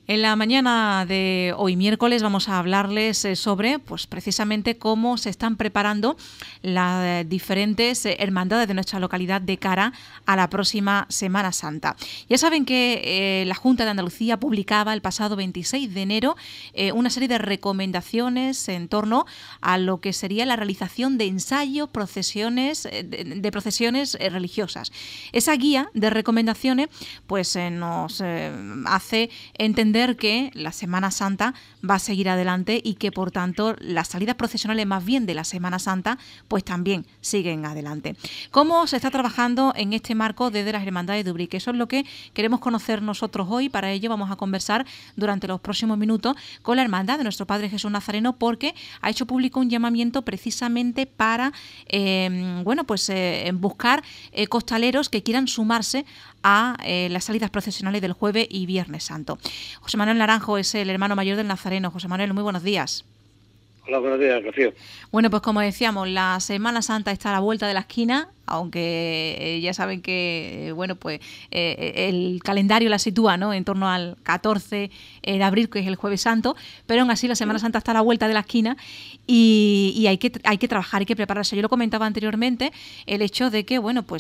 En la mañana de hoy miércoles vamos a hablarles sobre, pues precisamente cómo se están preparando las diferentes hermandades de nuestra localidad de cara a la próxima Semana Santa. Ya saben que la Junta de Andalucía publicaba el pasado 26 de enero una serie de recomendaciones en torno a lo que sería la realización de ensayos, procesiones, de procesiones religiosas. Esa guía de recomendaciones pues nos hace entender que la Semana Santa va a seguir adelante y que por tanto las salidas procesionales más bien de la Semana Santa pues también siguen adelante. ¿Cómo se está trabajando en este marco desde las Hermandades de Ubrique? Eso es lo que queremos conocer nosotros hoy. Para ello vamos a conversar durante los próximos minutos con la Hermandad de nuestro Padre Jesús Nazareno, porque ha hecho público un llamamiento precisamente para buscar costaleros que quieran sumarse a las salidas procesionales del Jueves y Viernes Santo. José Manuel Naranjo es el hermano mayor del Nazareno. José Manuel, muy buenos días. Hola, buenos días, Rocío. Bueno, pues como decíamos, la Semana Santa está a la vuelta de la esquina, aunque ya saben que el calendario la sitúa, ¿no?, en torno al 14 de abril, que es el Jueves Santo, pero aún así la Semana Santa está a la vuelta de la esquina y hay que trabajar, hay que prepararse. Yo lo comentaba anteriormente, el hecho de que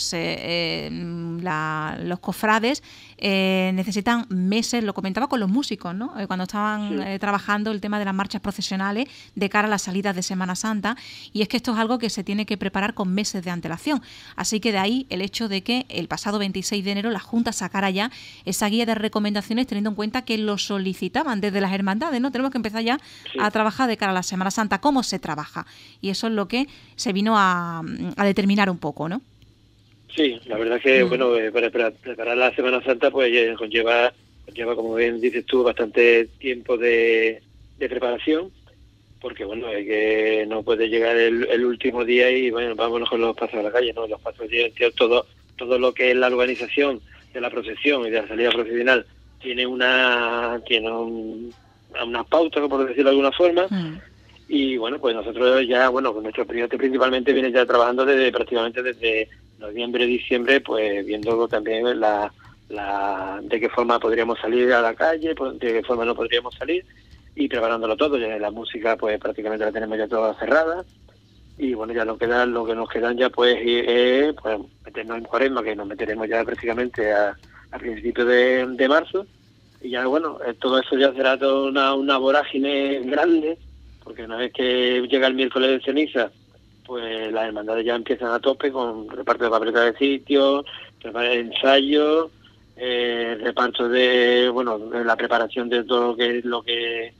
los cofrades necesitan meses, lo comentaba con los músicos, ¿no?, cuando estaban trabajando el tema de las marchas procesionales de cara a las salidas de Semana Santa, y es que esto es algo que se tiene que preparar con meses de antelación. Así que de ahí el hecho de que el pasado 26 de enero la Junta sacara ya esa guía de recomendaciones, teniendo en cuenta que lo solicitaban desde las hermandades, ¿no? Tenemos que empezar ya a trabajar de cara a la Semana Santa. ¿Cómo se trabaja? Y eso es lo que se vino a determinar un poco, ¿no? Sí, la verdad es que, para preparar la Semana Santa, pues conlleva, como bien dices tú, bastante tiempo de preparación, porque hay que no puede llegar el último día y vámonos con los pasos a la calle, ¿no? Los pasos todo lo que es la organización de la procesión y de la salida procesional tiene unas pautas, por decirlo de alguna forma. Y pues nosotros ya, con nuestro proyecto principalmente viene ya trabajando prácticamente desde noviembre, diciembre, pues viendo también de qué forma podríamos salir a la calle, de qué forma no podríamos salir, y preparándolo todo. Ya la música pues prácticamente la tenemos ya toda cerrada, y ya lo que nos quedan ya pues meternos en Cuaresma, que nos meteremos ya prácticamente a principios de marzo, y ya todo eso ya será toda una vorágine grande, porque una vez que llega el miércoles de ceniza, pues las hermandades ya empiezan a tope con reparto de papeletas de sitio, ensayos, reparto de la preparación de todo lo que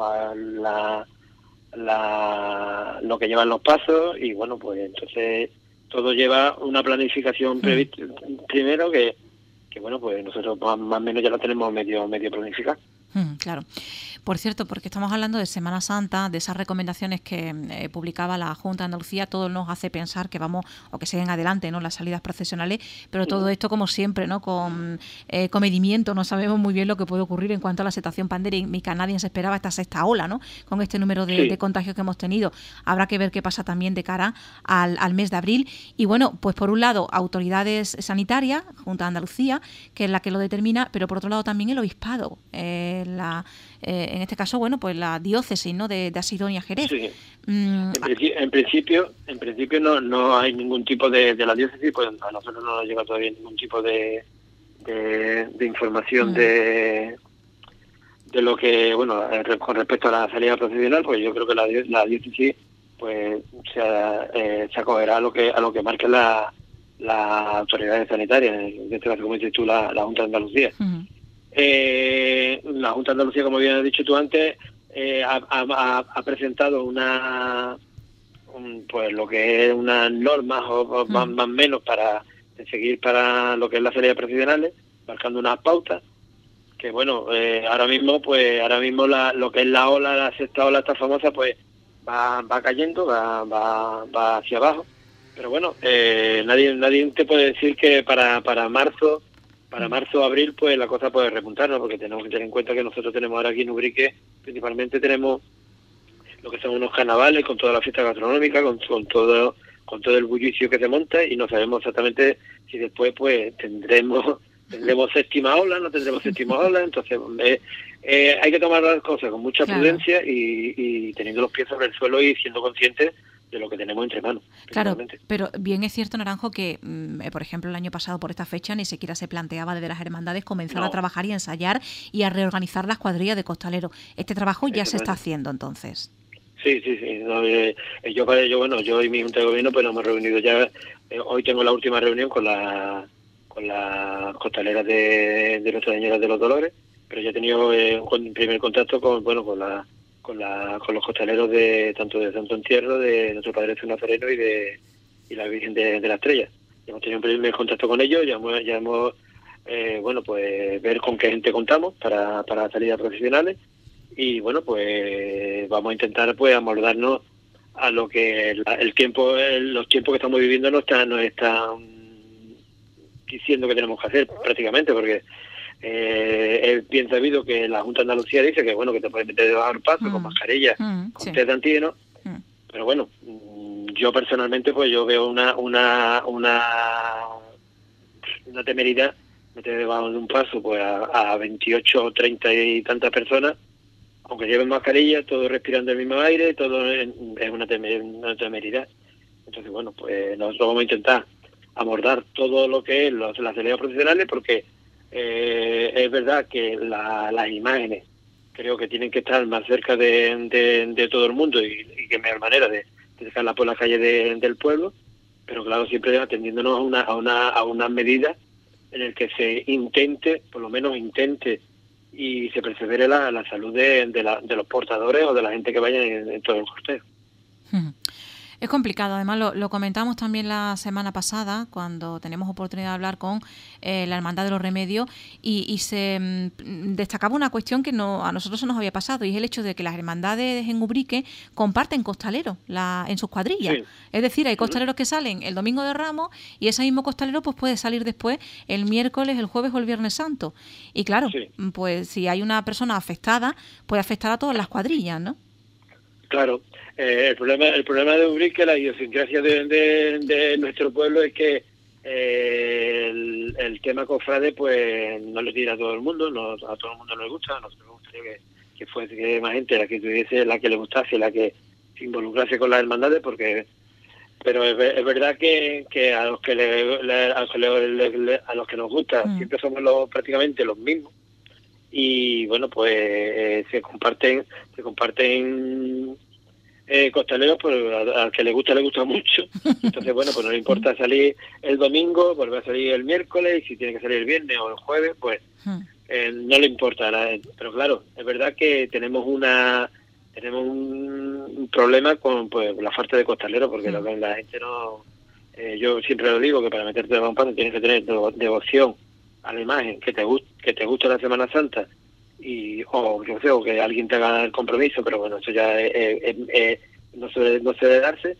llevan los pasos, y entonces todo lleva una planificación prevista primero que pues nosotros más o menos ya lo tenemos medio planificado. Claro. Por cierto, porque estamos hablando de Semana Santa, de esas recomendaciones que publicaba la Junta de Andalucía, todo nos hace pensar que vamos, o que siguen adelante, ¿no?, las salidas procesionales, pero todo esto, como siempre, ¿no?, con comedimiento. No sabemos muy bien lo que puede ocurrir en cuanto a la situación pandémica. Nadie se esperaba esta sexta ola, ¿no?, con este número de contagios que hemos tenido. Habrá que ver qué pasa también de cara al mes de abril. Y pues por un lado, autoridades sanitarias, Junta de Andalucía, que es la que lo determina, pero por otro lado también el obispado, en este caso, pues la diócesis, ¿no?, de Asidonia Jerez. Sí. En principio no hay ningún tipo de la diócesis, pues a nosotros no nos llega todavía ningún tipo de información de lo que, con respecto a la salida procesional. Pues yo creo que la diócesis pues se acogerá a lo que marquen las autoridades sanitarias, en este caso, como dices tú, la Junta de Andalucía. La Junta de Andalucía, como bien has dicho tú antes, ha presentado lo que es unas normas o más o menos para seguir para lo que es las salidas procesionales, marcando unas pautas que ahora mismo lo que es la sexta ola, esta famosa, pues va cayendo, va hacia abajo, pero nadie te puede decir que para marzo o abril pues la cosa puede repuntar, ¿no? Porque tenemos que tener en cuenta que nosotros tenemos ahora aquí en Ubrique, principalmente tenemos lo que son unos carnavales con toda la fiesta gastronómica, con todo el bullicio que se monta, y no sabemos exactamente si después pues tendremos tendremos séptima ola, no tendremos séptima ola, entonces hay que tomar las cosas con mucha prudencia y teniendo los pies sobre el suelo y siendo conscientes de lo que tenemos entre manos. Claro, pero bien es cierto, Naranjo, que, por ejemplo, el año pasado por esta fecha ni siquiera se planteaba desde las hermandades comenzar a trabajar y ensayar y a reorganizar las cuadrillas de costaleros. Este trabajo ya se está haciendo, entonces. Sí. No, yo y mi junta de gobierno pues nos hemos reunido ya. Hoy tengo la última reunión con las costaleras de Nuestra Señora de los Dolores, pero ya he tenido un primer contacto con los costaleros de tanto de Santo Entierro, de nuestro Padre Jesús Nazareno y la Virgen de la Estrella. Ya hemos tenido un primer contacto con ellos, ya hemos pues ver con qué gente contamos para salidas profesionales y bueno, pues vamos a intentar pues amoldarnos a lo que los tiempos que estamos viviendo nos están diciendo que tenemos que hacer prácticamente, porque es bien sabido que la Junta de Andalucía dice que bueno, que te puedes meter debajo del paso con mascarilla, con test de antígeno, pero bueno, yo personalmente pues yo veo una temeridad meter debajo de un paso pues a 28 30 y tantas personas, aunque lleven mascarilla, todos respirando el mismo aire, todo es una temeridad. Entonces bueno, pues nosotros vamos a intentar abordar todo lo que es las salidas profesionales, porque es verdad que las imágenes creo que tienen que estar más cerca de todo el mundo y que mejor manera de sacarlas por la calle del pueblo, pero claro, siempre atendiéndonos a unas medidas en el que se intente, por lo menos intente, y se persevere la salud de los portadores o de la gente que vaya en todo el cortejo. Es complicado, además lo comentamos también la semana pasada cuando tenemos oportunidad de hablar con la Hermandad de los Remedios y se destacaba una cuestión que a nosotros se nos había pasado, y es el hecho de que las hermandades en Ubrique comparten costaleros en sus cuadrillas. Sí. Es decir, hay costaleros que salen el domingo de Ramos y ese mismo costalero pues puede salir después el miércoles, el jueves o el Viernes Santo. Y claro, pues si hay una persona afectada, puede afectar a todas las cuadrillas, ¿no? Claro. El problema de Ubrique, la idiosincrasia de nuestro pueblo es que el tema cofrade pues no le tira a todo el mundo, a todo el mundo no le gusta. A nosotros nos gustaría que fuese más gente la que tuviese, la que le gustase, la que se involucrase con las hermandades, pero es verdad que a los que a los que nos gusta siempre somos prácticamente los mismos, y bueno, pues se comparten costaleros, pues al que le gusta mucho. Entonces bueno, pues no le importa salir el domingo, volver a salir el miércoles, y si tiene que salir el viernes o el jueves, pues no le importa. Pero claro, es verdad que tenemos un problema con pues la falta de costaleros, porque la gente no... yo siempre lo digo, que para meterte de un paso tienes que tener devoción a la imagen, que te guste la Semana Santa, o que alguien te haga el compromiso, pero bueno, eso ya no suele darse.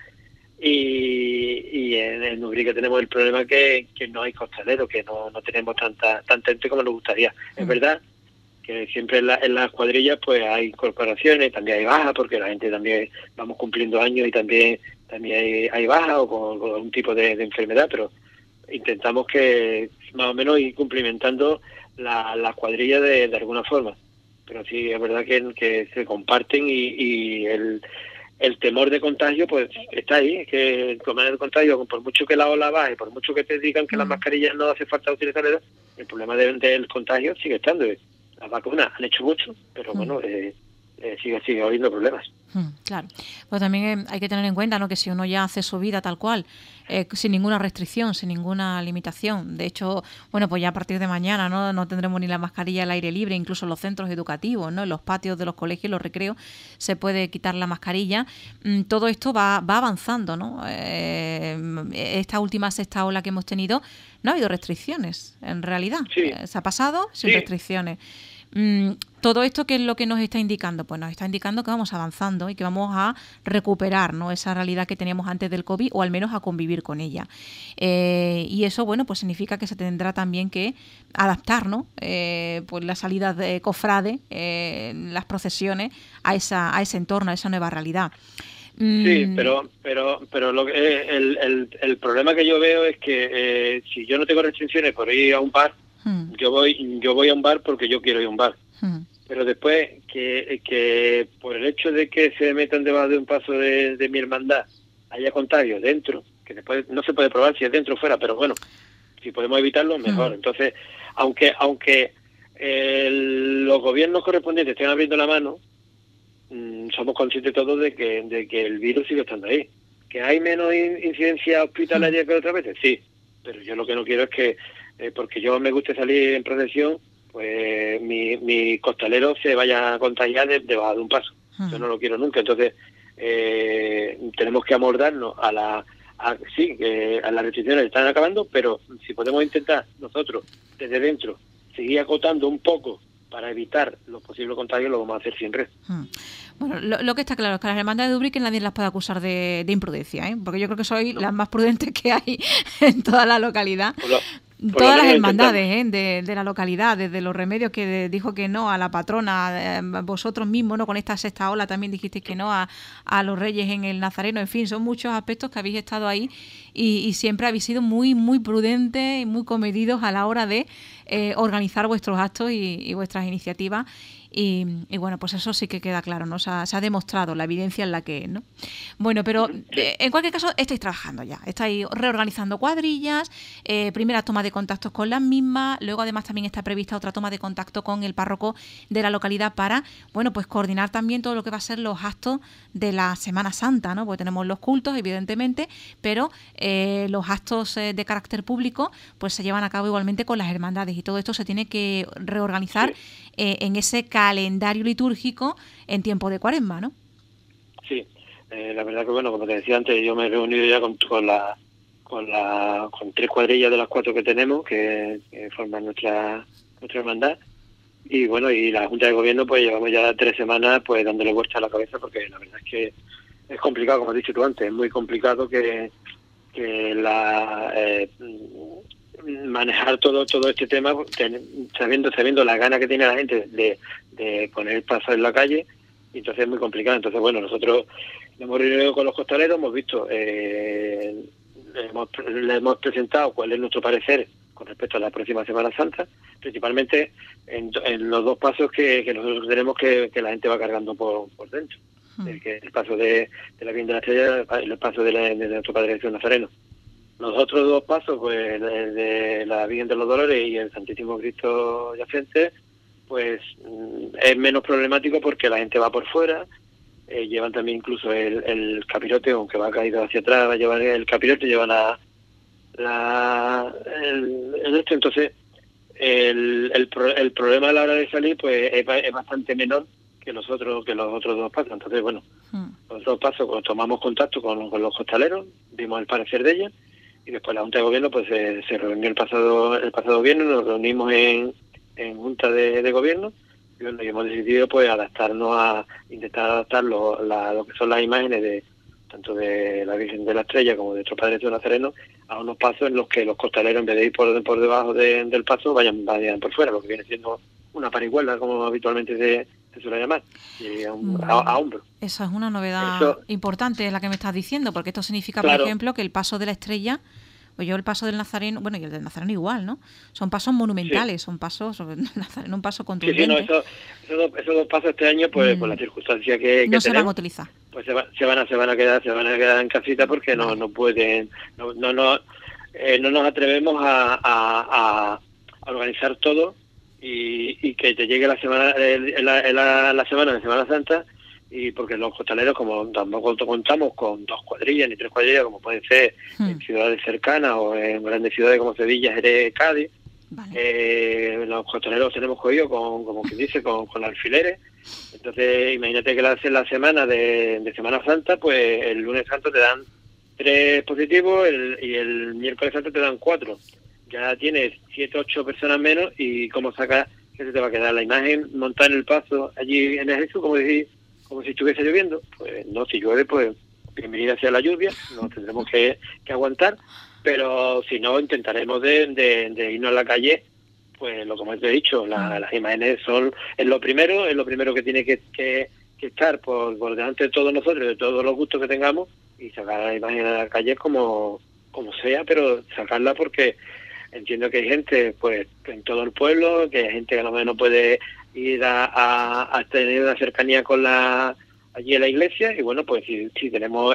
Y en Ubrique tenemos el problema que no hay costaleros, que no tenemos tanta gente como nos gustaría. Es verdad que siempre en las cuadrillas pues hay incorporaciones, también hay bajas, porque la gente también vamos cumpliendo años y también hay bajas o con algún tipo de enfermedad, pero intentamos que más o menos ir cumplimentando las cuadrillas de alguna forma. Pero sí, es verdad que se comparten y el temor de contagio pues está ahí. Es que el problema del contagio, por mucho que la ola baje, por mucho que te digan que las mascarillas no hace falta utilizarlas, el problema del contagio sigue estando. Las vacunas han hecho mucho, pero bueno, sigue habiendo problemas. Claro, pues también hay que tener en cuenta, ¿no?, que si uno ya hace su vida tal cual, sin ninguna restricción, sin ninguna limitación, de hecho, bueno, pues ya a partir de mañana no tendremos ni la mascarilla al aire libre, incluso en los centros educativos, ¿no?, en los patios de los colegios, los recreos, se puede quitar la mascarilla. Todo esto va avanzando, ¿no? Esta última sexta ola que hemos tenido, no ha habido restricciones, en realidad. Se ha pasado sin restricciones. Todo esto, ¿qué es lo que nos está indicando? Pues nos está indicando que vamos avanzando y que vamos a recuperar, ¿no?, esa realidad que teníamos antes del COVID, o al menos a convivir con ella. Y eso, bueno, pues significa que se tendrá también que adaptar, ¿no?, pues las salidas de cofrade, las procesiones a ese entorno, a esa nueva realidad. Sí, pero el problema que yo veo es que si yo no tengo restricciones por ir a un bar, Yo voy a un bar porque yo quiero ir a un bar. Pero después que por el hecho de que se metan debajo de un paso de mi hermandad haya contagio dentro, que después no se puede probar si es dentro o fuera, pero bueno, si podemos evitarlo, mejor. Entonces, aunque los gobiernos correspondientes estén abriendo la mano, somos conscientes todos de que el virus sigue estando ahí. ¿Que hay menos incidencia hospitalaria que otras veces? Sí, pero yo lo que no quiero es que, porque yo me guste salir en procesión, pues mi costalero se vaya a contagiar debajo de un paso. Yo no lo quiero nunca. Entonces, tenemos que amoldarnos a las restricciones que están acabando, pero si podemos intentar nosotros, desde dentro, seguir acotando un poco para evitar los posibles contagios, lo vamos a hacer sin red. Bueno, lo que está claro es que las hermandades de Ubrique nadie las puede acusar de imprudencia, ¿eh? Porque yo creo que soy las más prudentes que hay en toda la localidad. Todas las hermandades de la localidad, desde los remedios que dijo que no a la patrona, vosotros mismos, ¿no? Con esta sexta ola también dijisteis que no a los reyes en el Nazareno. En fin, son muchos aspectos que habéis estado ahí y siempre habéis sido muy, muy prudentes y muy comedidos a la hora de organizar vuestros actos y vuestras iniciativas. Y bueno, pues eso sí que queda claro, ¿no? Se ha demostrado la evidencia en la que es, ¿no? Bueno, pero en cualquier caso estáis trabajando ya, estáis reorganizando cuadrillas, primera toma de contactos con las mismas, luego además también está prevista otra toma de contacto con el párroco de la localidad para, bueno, pues coordinar también todo lo que va a ser los actos de la Semana Santa, ¿no? Porque tenemos los cultos, evidentemente, pero los actos de carácter público pues se llevan a cabo igualmente con las hermandades y todo esto se tiene que reorganizar en ese calendario litúrgico en tiempo de Cuaresma, ¿no? Sí, la verdad que bueno, como te decía antes, yo me he reunido ya con 3 cuadrillas de las 4 que tenemos que forman nuestra hermandad, y bueno, y la Junta de Gobierno pues llevamos ya 3 semanas pues dándole vuelta a la cabeza, porque la verdad es que es complicado, como has dicho tú antes, es muy complicado que manejar todo este tema sabiendo las ganas que tiene la gente de poner paso en la calle, y entonces es muy complicado. Entonces bueno, nosotros hemos reunido con los costaleros, hemos visto, le hemos presentado cuál es nuestro parecer con respecto a la próxima Semana Santa, principalmente en los 2 pasos que nosotros tenemos que la gente va cargando por dentro, que el paso de la Virgen de la Estrella y el paso de nuestro Padre Jesús Nazareno. Los otros 2 pasos, pues el de la Virgen de los Dolores y el Santísimo Cristo Yacente, pues es menos problemático porque la gente va por fuera, llevan también incluso el capirote, aunque va caído hacia atrás, va a llevar el capirote, llevan entonces el problema a la hora de salir pues es bastante menor que los otros 2 pasos. Entonces bueno, los 2 pasos, cuando tomamos contacto con los costaleros, dimos el parecer de ellos, y después la Junta de Gobierno pues se reunió el pasado viernes, nos reunimos en Junta de Gobierno, y bueno, y hemos decidido pues intentar adaptar lo que son las imágenes tanto de la Virgen de la Estrella como de nuestro Padre Jesús Nazareno a unos pasos en los que los costaleros, en vez de ir por debajo del paso, vayan por fuera, lo que viene siendo una parihuela, como habitualmente se suele llamar, y a hombro. Eso es una novedad importante, es la que me estás diciendo, porque esto significa, claro, por ejemplo, que el paso de la Estrella, pues yo el paso del Nazareno, bueno, y el del Nazareno igual, ¿no? Son pasos monumentales, son pasos, el Nazareno un paso contundente. Sí, no, esos 2 pasos este año, pues por las circunstancias que no tenemos, se van a utilizar. Pues se van a quedar en casita, porque no pueden, no nos atrevemos a organizar todo y que te llegue la semana la semana de Semana Santa, y porque los costaleros, como tampoco contamos con 2 cuadrillas ni 3 cuadrillas como pueden ser en ciudades cercanas o en grandes ciudades como Sevilla, Jerez, Cádiz, vale, los costaleros tenemos cogido como quien dice, con alfileres. Entonces imagínate que la semana de Semana Santa, pues el lunes santo te dan 3 positivos y el miércoles santo te dan 4. Ya tienes 7, 8 personas menos, y cómo sacas que se te va a quedar la imagen montada en el paso allí en el Jesús, como si estuviese lloviendo. Pues no, si llueve, pues bienvenida sea la lluvia, nos tendremos que aguantar, pero si no, intentaremos de irnos a la calle, pues lo como te he dicho, las imágenes es lo primero que tiene que estar por delante de todos nosotros, de todos los gustos que tengamos, y sacar la imagen a la calle como sea, pero sacarla porque entiendo que hay gente pues en todo el pueblo, que hay gente que a lo mejor no puede ir a tener una cercanía con allí en la iglesia, y bueno, pues si tenemos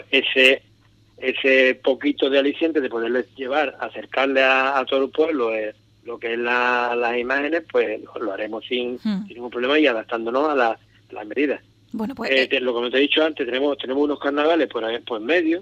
ese poquito de aliciente de poderles llevar, acercarle a todo el pueblo lo que es las imágenes, pues lo haremos sin ningún problema y adaptándonos a las medidas. Bueno, pues lo que te he dicho antes, tenemos unos carnavales por en medio,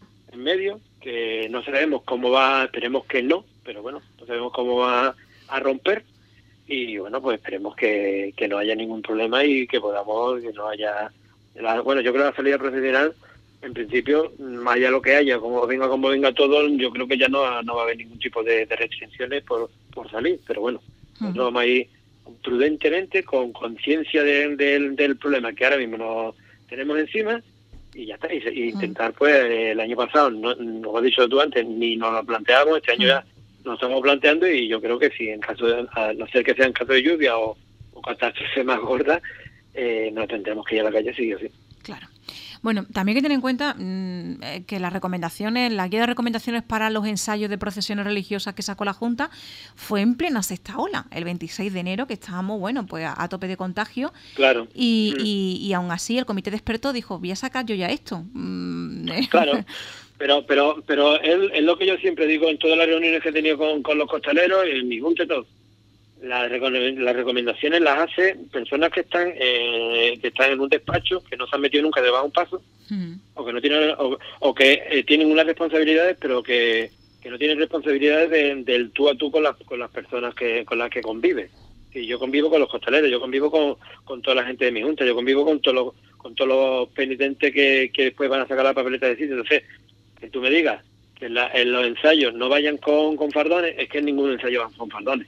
que no sabemos cómo va, esperemos que no, pero bueno, no sabemos cómo va a romper, y bueno, pues esperemos que no haya ningún problema y que podamos, que no haya... Bueno, yo creo que la salida procesional, en principio, más allá lo que haya, como venga todo, yo creo que ya no va a haber ningún tipo de restricciones por salir, pero bueno, nosotros vamos a ir prudentemente, con conciencia del problema que ahora mismo nos tenemos encima, y ya está, y intentar, pues, el año pasado, no, como has dicho tú antes, ni nos lo planteamos, este año ya nos estamos planteando, y yo creo que si en caso de, a no ser que sea en caso de lluvia o catástrofe más gorda, nos tendremos que ir a la calle sí o sí. Claro. Bueno, también hay que tener en cuenta que la guía de recomendaciones para los ensayos de procesiones religiosas que sacó la Junta fue en plena sexta ola, el 26 de enero, que estábamos, bueno, pues a tope de contagio. Claro. Y aún así el comité de expertos dijo, voy a sacar yo ya esto. Claro. Pero es lo que yo siempre digo en todas las reuniones que he tenido con los costaleros, y en mi Junta y todo. Las recomendaciones las hace personas que están en un despacho, que no se han metido nunca debajo de un paso, o que no tienen o que tienen unas responsabilidades, pero que no tienen responsabilidades del tú a tú con las personas con las que convive. Y yo convivo con los costaleros, yo convivo con toda la gente de mi junta, yo convivo con todos los penitentes que después van a sacar la papeleta de sitio. Entonces, que tú me digas que en los ensayos no vayan con fardones, es que en ningún ensayo van con fardones.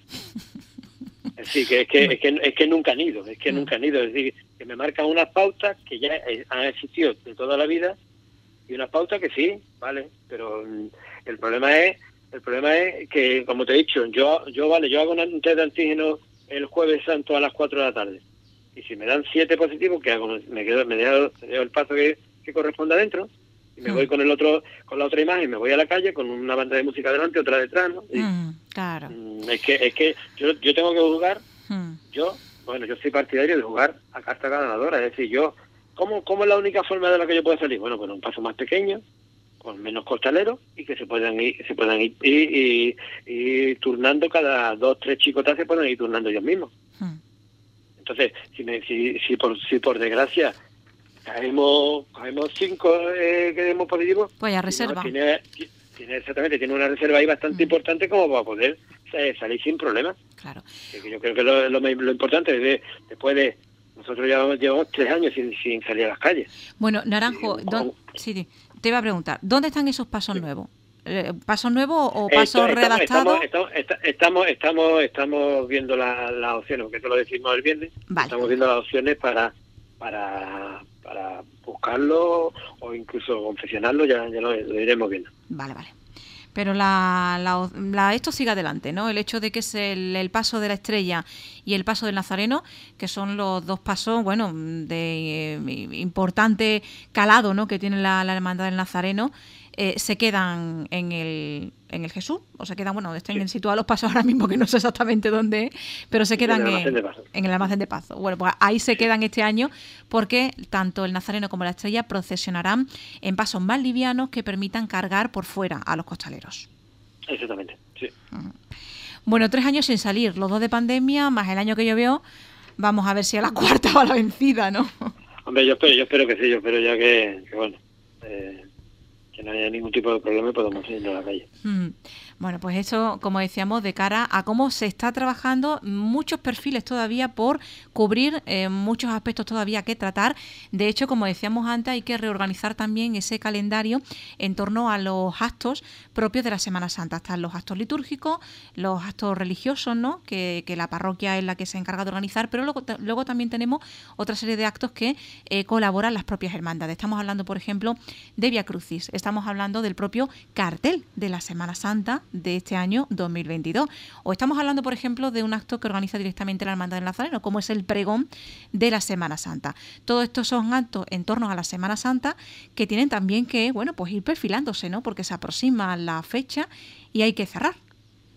Sí, es que nunca han ido, es decir, que me marcan unas pautas que ya han existido de toda la vida, y unas pautas que sí, vale, pero el problema es que, como te he dicho, yo hago un test de antígeno el jueves santo a las 4 de la tarde, y si me dan 7 positivos, ¿qué hago? Me dejo el paso que corresponde adentro, y me voy con la otra imagen, me voy a la calle con una banda de música delante, otra detrás, ¿no? Y, claro. Es que yo tengo que jugar, yo soy partidario de jugar a carta ganadora, es decir, ¿cómo es la única forma de la que yo puedo salir? Bueno, con un paso más pequeño, con menos costaleros, y que se puedan ir turnando cada 2-3 chicotas, se pueden ir turnando ellos mismos. Entonces, si por desgracia caemos 5 que demos positivos, pues a reserva. Tiene una reserva ahí bastante importante como para poder salir sin problemas. Claro. Yo creo que lo importante es después de nosotros llevamos 3 años sin salir a las calles. Bueno, Naranjo, sí, te iba a preguntar, ¿dónde están esos pasos nuevos? ¿Pasos nuevos o pasos redactados? Estamos viendo las opciones, porque eso lo decimos el viernes. Vale. Estamos viendo las opciones para buscarlo o incluso confeccionarlo, ya lo iremos viendo. Vale. Pero esto sigue adelante, ¿no? El hecho de que es el paso de la Estrella y el paso del Nazareno, que son los dos pasos, bueno, de importante calado, ¿no?, que tiene la Hermandad del Nazareno, se quedan en el Jesús, o se quedan, bueno, están situados los pasos ahora mismo, que no sé exactamente dónde es, pero se quedan en el almacén de paso. Bueno, pues ahí se quedan este año, porque tanto el Nazareno como la Estrella procesionarán en pasos más livianos que permitan cargar por fuera a los costaleros. Exactamente, sí. Bueno, 3 años sin salir, los 2 de pandemia, más el año que llovió, vamos a ver si a la cuarta va la vencida, ¿no? Hombre, yo espero que sí, yo espero ya que bueno, que no haya ningún tipo de problema y podamos ir a la calle. Bueno, pues eso, como decíamos, de cara a cómo se está trabajando, muchos perfiles todavía por cubrir, muchos aspectos todavía que tratar. De hecho, como decíamos antes, hay que reorganizar también ese calendario en torno a los actos propios de la Semana Santa. Están los actos litúrgicos, los actos religiosos, ¿no?, que la parroquia es la que se encarga de organizar, pero luego también tenemos otra serie de actos que colaboran las propias hermandades. Estamos hablando, por ejemplo, de Vía Crucis, estamos hablando del propio cartel de la Semana Santa de este año 2022. O estamos hablando, por ejemplo, de un acto que organiza directamente la Hermandad del Nazareno, como es el pregón de la Semana Santa. Todos estos son actos en torno a la Semana Santa que tienen también que, bueno, pues ir perfilándose, ¿no?, porque se aproxima la fecha y hay que cerrar.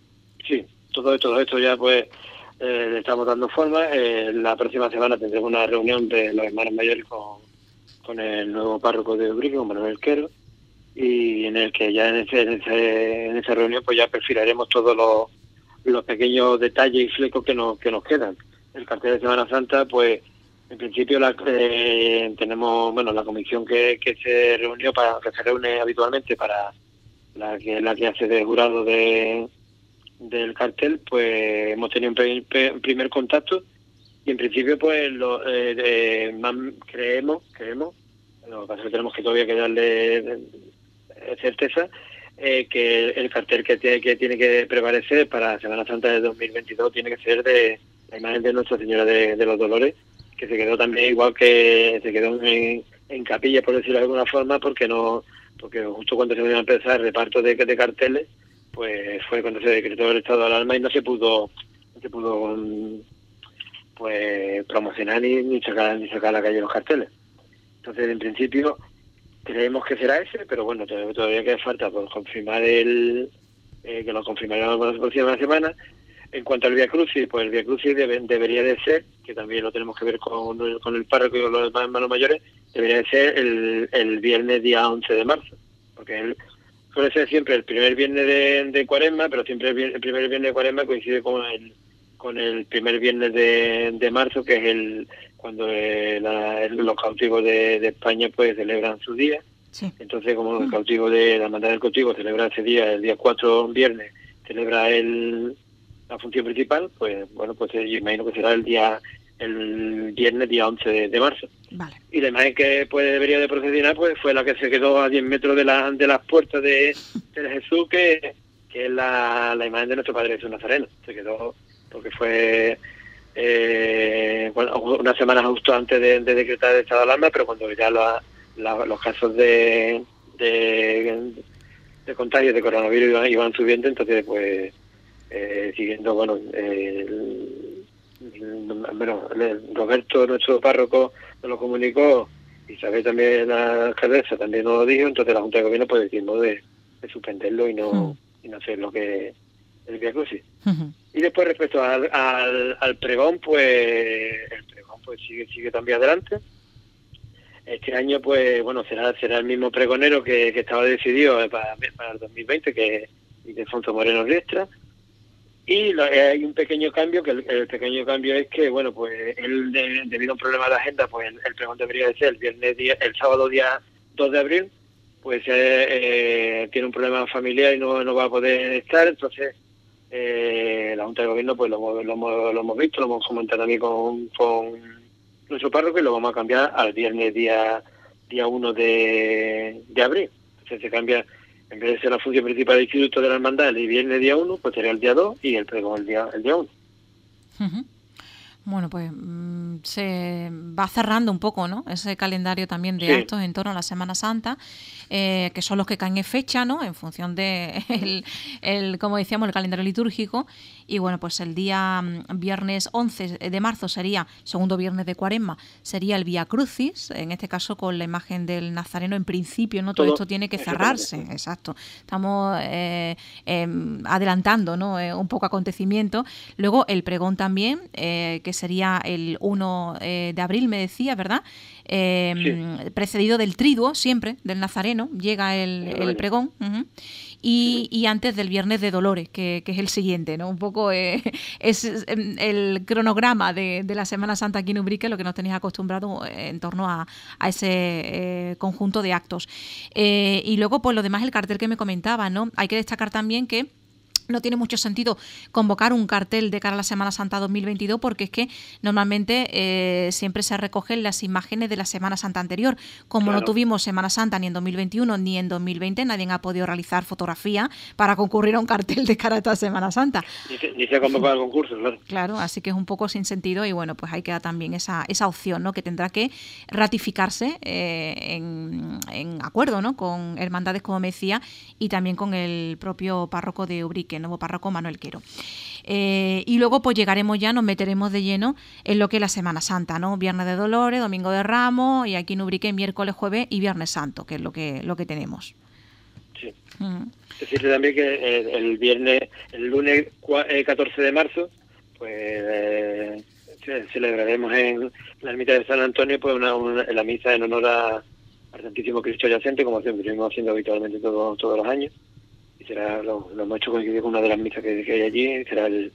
Sí, todo esto ya pues le estamos dando forma. La próxima semana tendremos una reunión de los hermanos mayores con el nuevo párroco de Ubrique, con Manuel Quero, y en el que ya en esa reunión pues ya perfilaremos todos los pequeños detalles y flecos que nos quedan. El cartel de Semana Santa, pues en principio tenemos la comisión que se reunió que se reúne habitualmente para la que hace de jurado del cartel, pues hemos tenido un primer contacto y en principio pues creemos, lo que pasa es que tenemos que todavía que darle certeza, que el cartel que tiene que prevalecer para Semana Santa de 2022 tiene que ser de la imagen de Nuestra Señora de los Dolores, que se quedó también igual que se quedó en capilla, por decirlo de alguna forma, porque justo cuando se iba a empezar el reparto de carteles, pues fue cuando se decretó el estado de alarma y no se pudo pues promocionar ni sacar a la calle los carteles. Entonces, en principio, creemos que será ese, pero bueno, todavía queda falta por confirmar que lo confirmaremos la próxima semana. En cuanto al Vía Crucis, pues el Vía Crucis debería de ser, que también lo tenemos que ver con el párroco y con los hermanos mayores, debería de ser el viernes día 11 de marzo, porque suele ser siempre el primer viernes de Cuaresma, pero siempre el primer viernes de Cuaresma coincide con el primer viernes de marzo, que es cuando los cautivos de España pues celebran su día. Sí. Entonces, como el cautivo de la Hermandad del Cautivo celebra ese día, el día 4 viernes, celebra la función principal, pues bueno, pues yo imagino que será el viernes día 11 de marzo. Vale. Y la imagen que pues debería de procesionar pues fue la que se quedó a 10 metros de las puertas de Jesús, que es la imagen de nuestro Padre Jesús Nazareno. Se quedó porque fue unas semanas justo antes de decretar el estado de alarma, pero cuando ya los casos de contagio de coronavirus iban subiendo, entonces pues siguiendo Roberto, nuestro párroco, nos lo comunicó, Isabel también, la alcaldesa, también nos lo dijo, entonces la Junta de Gobierno pues decidimos de suspenderlo y no hacer lo que el Vía Crucis. Y después respecto al pregón, pues el pregón pues sigue también adelante. Este año pues bueno será el mismo pregonero que estaba decidido para el 2020, que es Ildefonso Moreno Riestra. Y hay un pequeño cambio, que el pequeño cambio es que, bueno, pues él, debido a un problema de agenda, pues el pregón debería de ser el sábado día 2 de abril, pues tiene un problema familiar y no va a poder estar, entonces la Junta de Gobierno pues lo hemos visto, lo hemos comentado también con nuestro párroco y lo vamos a cambiar al viernes día 1 de abril. Entonces se cambia. En vez de ser la función principal del Instituto de la Hermandad el viernes día 1, pues sería el día 2 y el pregón el día 1. Uh-huh. Bueno, pues se va cerrando un poco, ¿no? Ese calendario también de actos en torno a la Semana Santa, que son los que caen en fecha, ¿no? En función de como decíamos, el calendario litúrgico. Y bueno, pues el día viernes 11 de marzo sería, segundo viernes de Cuaresma, sería el Vía Crucis, en este caso con la imagen del Nazareno en principio, ¿no? Todo esto tiene que cerrarse, exacto. Estamos adelantando, ¿no? Un poco acontecimiento. Luego el pregón también, que sería el 1 de abril, me decía, ¿verdad? Precedido del triduo, siempre, del Nazareno, llega el pregón. Uh-huh. Y antes del Viernes de Dolores, que es el siguiente, ¿no? Un poco es el cronograma de la Semana Santa aquí en Ubrique, lo que nos tenéis acostumbrado en torno a ese conjunto de actos. Y luego, pues lo demás, el cartel que me comentaba, ¿no? Hay que destacar también que no tiene mucho sentido convocar un cartel de cara a la Semana Santa 2022 porque es que normalmente siempre se recogen las imágenes de la Semana Santa anterior. Como no tuvimos Semana Santa ni en 2021 ni en 2020, nadie ha podido realizar fotografía para concurrir a un cartel de cara a esta Semana Santa. Ni se ha convocado el concurso, claro. Claro, así que es un poco sin sentido y bueno, pues ahí queda también esa opción, ¿no? Que tendrá que ratificarse en acuerdo, ¿no? Con hermandades, como me decía, y también con el propio párroco de Ubrique, el nuevo párroco Manuel Quero. Y luego pues llegaremos ya, nos meteremos de lleno en lo que es la Semana Santa, ¿no? Viernes de Dolores, Domingo de Ramos y aquí en Ubrique miércoles, jueves y Viernes Santo, que es lo que tenemos. Sí. Decirte también que el lunes 14 de marzo, pues celebraremos en la ermita de San Antonio pues la misa en honor al Santísimo Cristo Yacente, como siempre venimos haciendo habitualmente todos los años. Y será lo hemos hecho coincidir con una de las misas que hay allí, será el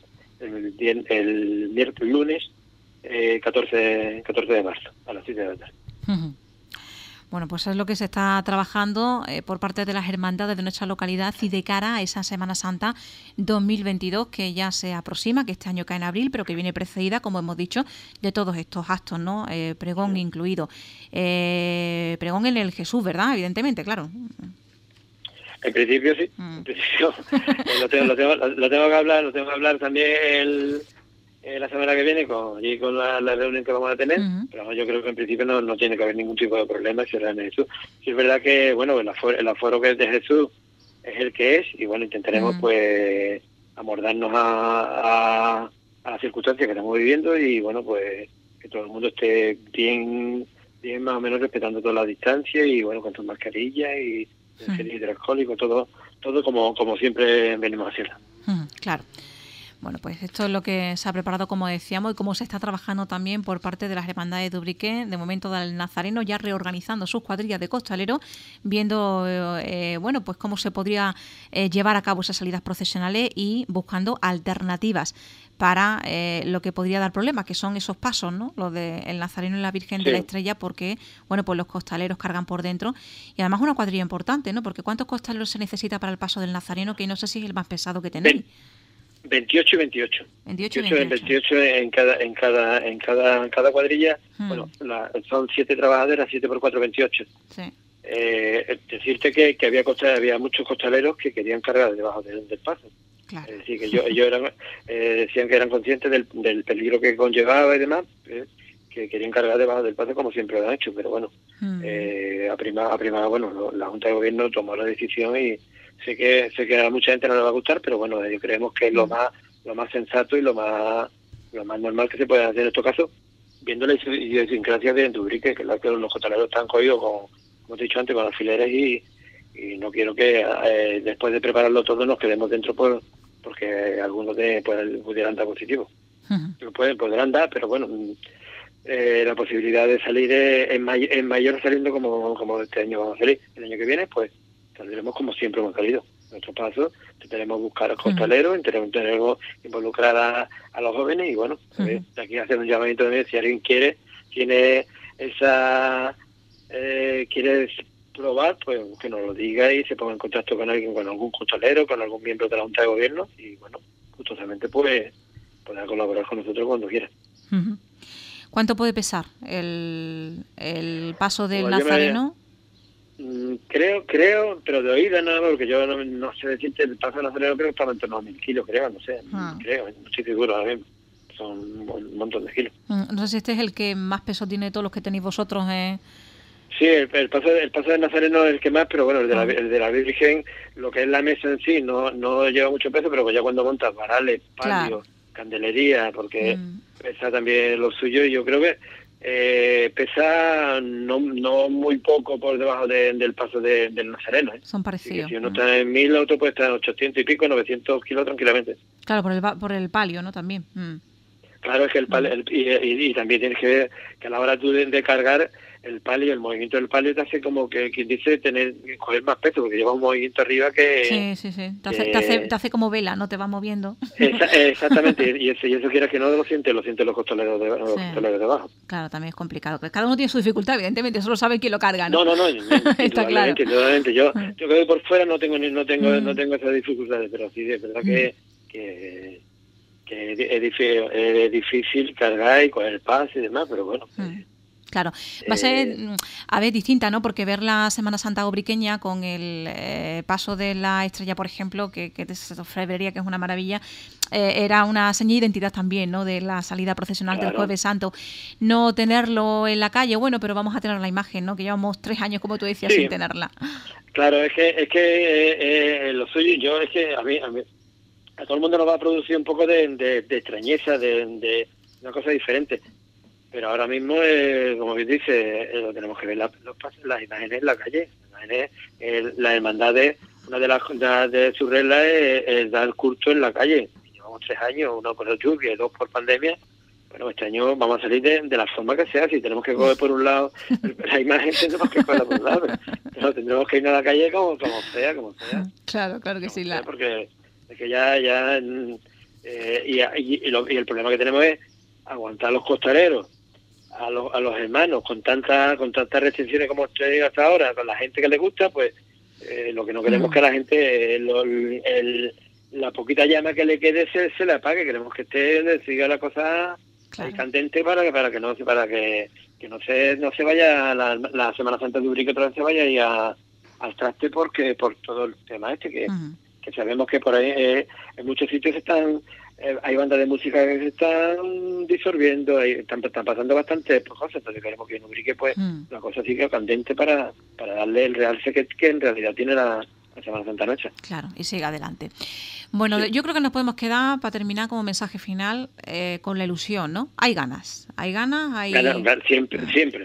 miércoles, lunes 14 de marzo, a las 7 de la tarde. Bueno, pues es lo que se está trabajando por parte de las hermandades de nuestra localidad y de cara a esa Semana Santa 2022 que ya se aproxima, que este año cae en abril, pero que viene precedida, como hemos dicho, de todos estos actos, ¿no? Pregón incluido. Pregón en el Jesús, ¿verdad? Evidentemente, claro. En principio sí. En principio lo tengo que hablar también la semana que viene con la reunión que vamos a tener, pero yo creo que en principio no tiene que haber ningún tipo de problema si será en Jesús. Sí es verdad que bueno, el aforo que es de Jesús es el que es, y bueno, intentaremos pues amordarnos a las circunstancias que estamos viviendo, y bueno, pues que todo el mundo esté bien más o menos respetando toda la distancia, y bueno, con tus mascarillas y gel hidroalcohólico, todo como siempre venimos haciendo. Claro. Bueno, pues esto es lo que se ha preparado, como decíamos, y cómo se está trabajando también por parte de las hermandades de Ubrique, de momento del Nazareno, ya reorganizando sus cuadrillas de costaleros, viendo bueno, pues cómo se podría llevar a cabo esas salidas procesionales y buscando alternativas para lo que podría dar problemas, que son esos pasos, ¿no? Los del Nazareno y la Virgen de la Estrella, porque bueno, pues los costaleros cargan por dentro, y además una cuadrilla importante, ¿no? Porque ¿cuántos costaleros se necesita para el paso del Nazareno? Que no sé si es el más pesado que tenéis. 28 y 28. 28 en cada cuadrilla. Bueno, son 7 trabajaderas, 7 por 4, 28. Sí. Decirte que había muchos costaleros que querían cargar debajo del paso. Claro. Es decir, que ellos decían que eran conscientes del peligro que conllevaba y demás, que querían cargar debajo del paso como siempre lo han hecho, pero bueno, a primera, bueno, la Junta de Gobierno tomó la decisión, y sé que a mucha gente no le va a gustar, pero bueno, creemos que es lo más sensato y lo más normal que se puede hacer en estos casos, viendo la idiosincrasia de Ubrique, que los costaleros están cogidos como te he dicho antes, con alfileres, y no quiero que después de prepararlo todo nos quedemos dentro porque algunos pudieran dar positivo. Podrán dar, pero bueno, la posibilidad de salir es mayor saliendo como este año vamos a salir. El año que viene pues saldremos como siempre hemos salido. Nuestro paso, intentaremos buscar a los costaleros, intentaremos involucrar a los jóvenes, y bueno, de aquí hacer un llamamiento también, si alguien tiene esa quiere probar, pues que nos lo diga y se ponga en contacto con alguien, con algún costalero, con algún miembro de la Junta de Gobierno, y bueno, gustosamente pues podrá colaborar con nosotros cuando quiera. ¿Cuánto puede pesar el paso del Nazareno? Creo, pero de oída nada más, porque yo no sé decirte, el paso del Nazareno creo que estaba en torno a 1000 kilos, creo, no sé, no estoy seguro ahora mismo. Son un montón de kilos. No sé si este es el que más peso tiene de todos los que tenéis vosotros. Sí, el paso del Nazareno es el que más, pero bueno, el de la Virgen, lo que es la mesa en sí, no lleva mucho peso, pero ya cuando montas varales, palio, candelería, porque pesa también lo suyo, y yo creo que pesa no muy poco por debajo del paso del Nazareno. Son parecidos. Si uno está en 1000, otro puede estar en 800 y pico, 900 kilos tranquilamente. Claro, por el palio, ¿no? También. Claro, es que el palio, y también tienes que ver que a la hora tú de cargar el palio, el movimiento del palio te hace como que quien dice coger más peso, porque lleva un movimiento arriba que... Sí. Te hace como vela, ¿no? Te va moviendo. Exactamente, y eso quiera que no lo sienten los costaleros de abajo. Claro, también es complicado. Cada uno tiene su dificultad, evidentemente, eso lo sabe quién lo carga, ¿no? No, está claro. Indudablemente. Yo que voy por fuera no tengo esas dificultades, pero sí es verdad que es difícil cargar y coger el paso y demás, pero bueno... Claro, va a ser, distinta, ¿no? Porque ver la Semana Santa ubriqueña con el paso de la Estrella, por ejemplo, que se ofrecería, que es una maravilla, era una seña de identidad también, ¿no? De la salida procesional del Jueves Santo. No tenerlo en la calle, bueno, pero vamos a tener la imagen, ¿no? Que llevamos 3 años, como tú decías, sin tenerla. Claro, es que lo suyo, es que a mí a todo el mundo nos va a producir un poco de extrañeza, de una cosa diferente. Pero ahora mismo, como bien dice, lo tenemos que ver las imágenes en la calle, las hermandades de sus reglas es dar curso en la calle. Llevamos 3 años, 1 por la lluvia y 2 por pandemia. Bueno, este año vamos a salir de la forma que sea. Si tenemos que coger por un lado la imagen, tenemos que cogerla por un lado. Pero tendremos que ir a la calle como sea. Claro que sí. Porque es que ya y el problema que tenemos es aguantar a los costaleros, a los hermanos, con tantas restricciones como estoy hasta ahora, con la gente que le gusta, pues lo que no queremos es que a la gente la poquita llama que le quede se le apague. Queremos que siga la cosa candente para que no se vaya la Semana Santa de Ubrique, otra vez se vaya ahí al traste por todo el tema que sabemos que por ahí en muchos sitios hay bandas de música que se están disolviendo, están pasando bastantes cosas. Entonces queremos que en Ubrique pues la cosa siga candente para darle el realce que en realidad tiene la Semana Santa Noche. Claro, y siga adelante. Bueno, sí. Yo creo que nos podemos quedar, para terminar, como mensaje final, con la ilusión, ¿no? Hay ganas. Ganas, siempre.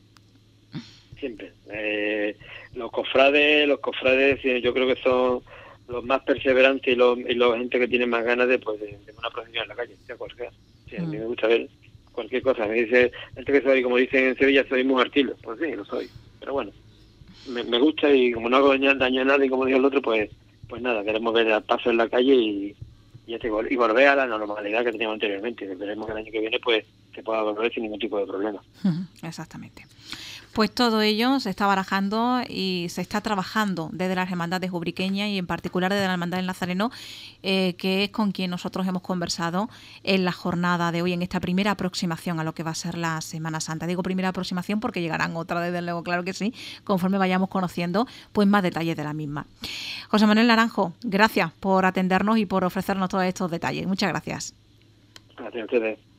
Los cofrades, yo creo que son los más perseverantes y los gente que tiene más ganas de una procesión en la calle, sea cual sea. Sí, a mí me gusta ver cualquier cosa. Me dice gente que soy, como dicen en Sevilla, soy muy artilo. Pues sí, lo soy. Pero bueno, me gusta, y como no hago daño a nadie, como dijo el otro, pues nada, queremos ver el paso en la calle y volver a la normalidad que teníamos anteriormente. Esperemos que el año que viene pues se pueda volver sin ningún tipo de problema. Exactamente. Pues todo ello se está barajando y se está trabajando desde las hermandades ubriqueñas y en particular desde la Hermandad del Nazareno, que es con quien nosotros hemos conversado en la jornada de hoy, en esta primera aproximación a lo que va a ser la Semana Santa. Digo primera aproximación porque llegarán otras, desde luego, claro que sí, conforme vayamos conociendo pues más detalles de la misma. José Manuel Naranjo, gracias por atendernos y por ofrecernos todos estos detalles. Muchas gracias. Gracias a ustedes.